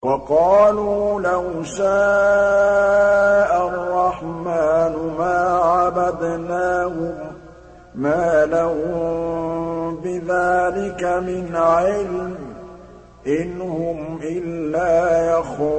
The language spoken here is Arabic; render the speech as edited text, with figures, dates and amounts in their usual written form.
وَقَالُوا لَوْ شَاءَ الرَّحْمَٰنُ مَا عَبَدْنَاهُم ۗ مَّا لَهُم بِذَٰلِكَ مِنْ عِلْمٍ ۖ إِنْ هُمْ إِلَّا يَخْرُصُونَ